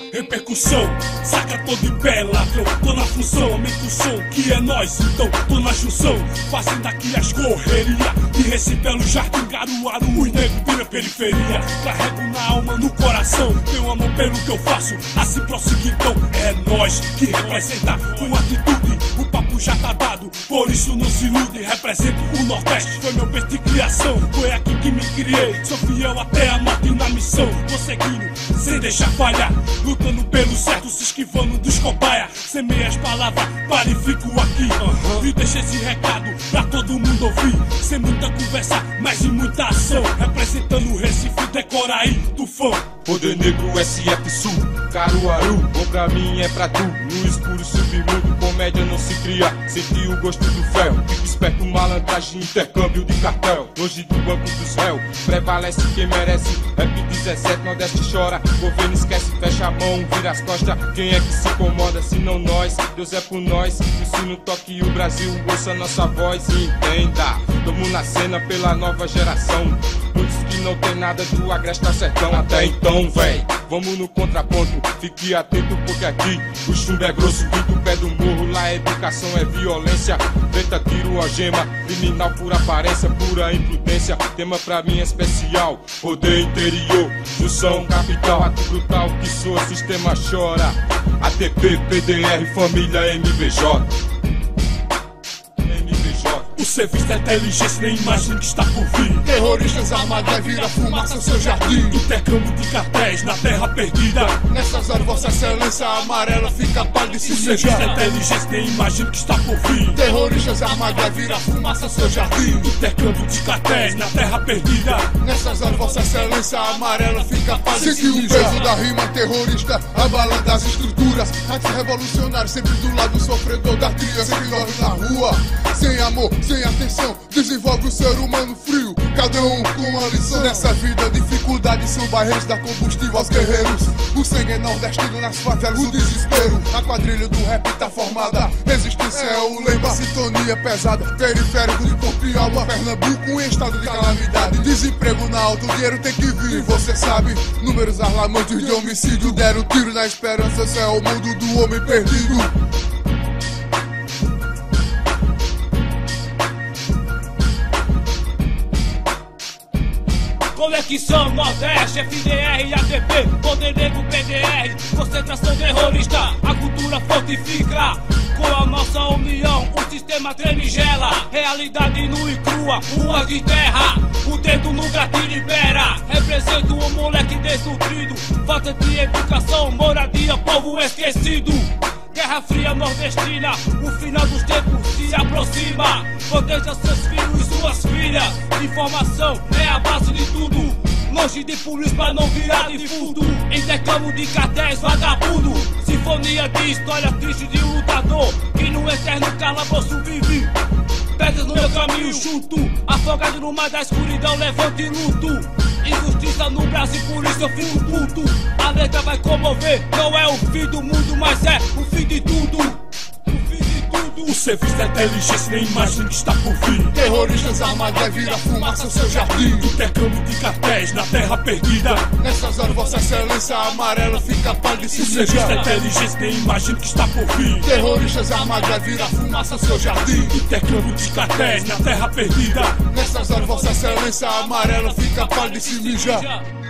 Repercussão, saca todo em pé, ladrão. Tô na função, aumenta o som, que é nós, então tô na junção. Fazendo aqui as correria de Recife, Belo Jardim, Caruaru, os negros vira periferia. Carrego na alma, no coração, tenho amor pelo que eu faço. Assim prosseguir, então é nós que representa com atitude. O papo já tá dado, por isso não se ilude. Represento o Nordeste, foi meu berço de criação. Foi aqui que me criei, sou fiel até a morte na missão. Vou seguindo, sem deixar falhar, lutando pelo certo, se esquivando dos cobaia. Semei as palavras, pare e fico aqui. E deixa esse recado pra todo mundo ouvir. Sem muita conversa, mas em muita ação. Representando o Recife, decora aí, tufão. Poder Negro, SF Sul, Caruaru, bom pra mim é pra tu. No escuro submundo, comédia não se cria. Senti o gosto do ferro, fica esperto, malandragem, intercâmbio de cartel. Longe do banco dos réus, prevalece quem merece. Rap 17, Nordeste chora, governo esquece, fecha a mão, vira as costas. Quem é que se incomoda, se não nós? Deus é por nós, ensino toque e o Brasil ouça nossa voz e entenda. Tamo na cena pela nova geração. Muitos que não tem nada do agreste ao sertão. Até então, véi, vamos no contraponto. Fique atento porque aqui o chumbo é grosso. Vim do pé do morro, lá a educação é violência. Treta, tiro, algema, criminal por aparência, pura imprudência. Tema pra mim é especial, poder interior, junção capital, ato brutal que sou, sistema chora. ATP, PDR, família MBJ. O serviço da inteligência nem imagina que está por vir. Terroristas armados vai virar fumaça no seu jardim. Intercâmbio de cartéis na terra perdida. Nessas horas vossa excelência amarela fica pálida e se O serviço da mijar. inteligência nem imagina que está por vir. Terroristas armados vai virar fumaça no seu jardim. Intercâmbio de cartéis na terra perdida. Nessas horas vossa excelência amarela fica pálida e se mijar. O peso da rima terrorista abalando as estruturas. Atos revolucionários sempre do lado do sofredor da cria. Sempre nós na rua, sem amor, sem atenção, desenvolve o ser humano frio, cada um com uma lição. Nessa vida, dificuldades são barreiras da combustível aos guerreiros. O sangue é nordestino nas favelas, o desespero. A quadrilha do rap tá formada, resistência é o lema. Sintonia pesada, periférico de corpo e alma. Pernambuco em estado de calamidade, desemprego na alta, o dinheiro tem que vir. E você sabe, números alarmantes de homicídio. Deram tiro na esperança, esse é o mundo do homem perdido. Conexão Nordeste, FDR e ATP, Poder Negro, PDR, concentração terrorista, a cultura fortifica. Com a nossa união, o sistema treme e gela. Realidade nua e crua, ruas de terra, o dedo no gatilho libera. Represento um moleque desnutrido, falta de educação, moradia, povo esquecido. Guerra Fria nordestina, o final dos tempos se aproxima. Proteja seus filhos e suas filhas. Informação é a base de tudo. Longe de polícia pra não virar defunto. Intercâmbio de cartéis vagabundo. Sinfonia de história triste de um lutador que no eterno calabouço vive. Pedras no meu caminho chuto, afogado no mar da escuridão, levanto e luto. Injustiça no Brasil, por isso eu fico puto. A letra vai comover, não é o fim do mundo, mas é o fim de tudo. O fim de tudo. O serviço da inteligência nem imagina que está por vir. Terroristas armados vai virar fumaça no seu jardim. Intercâmbio de cartéis na terra perdida. Nessas horas vossa excelência amarela fica pálida e se O serviço da mijar. inteligência nem imagina que está por vir. Terroristas armados vai virar fumaça no seu jardim. Intercâmbio de cartéis na terra perdida. Nessas horas vossa excelência amarela fica pálida e se mijar.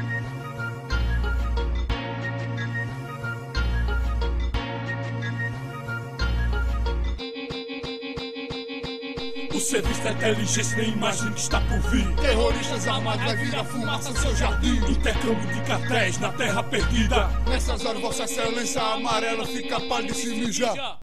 O serviço da inteligência nem imagina que está por vir. Terroristas armados vai virar fumaça no seu jardim. Intercâmbio de cartéis na terra perdida. Nessas horas vossa excelência amarela fica pálida e se mijar.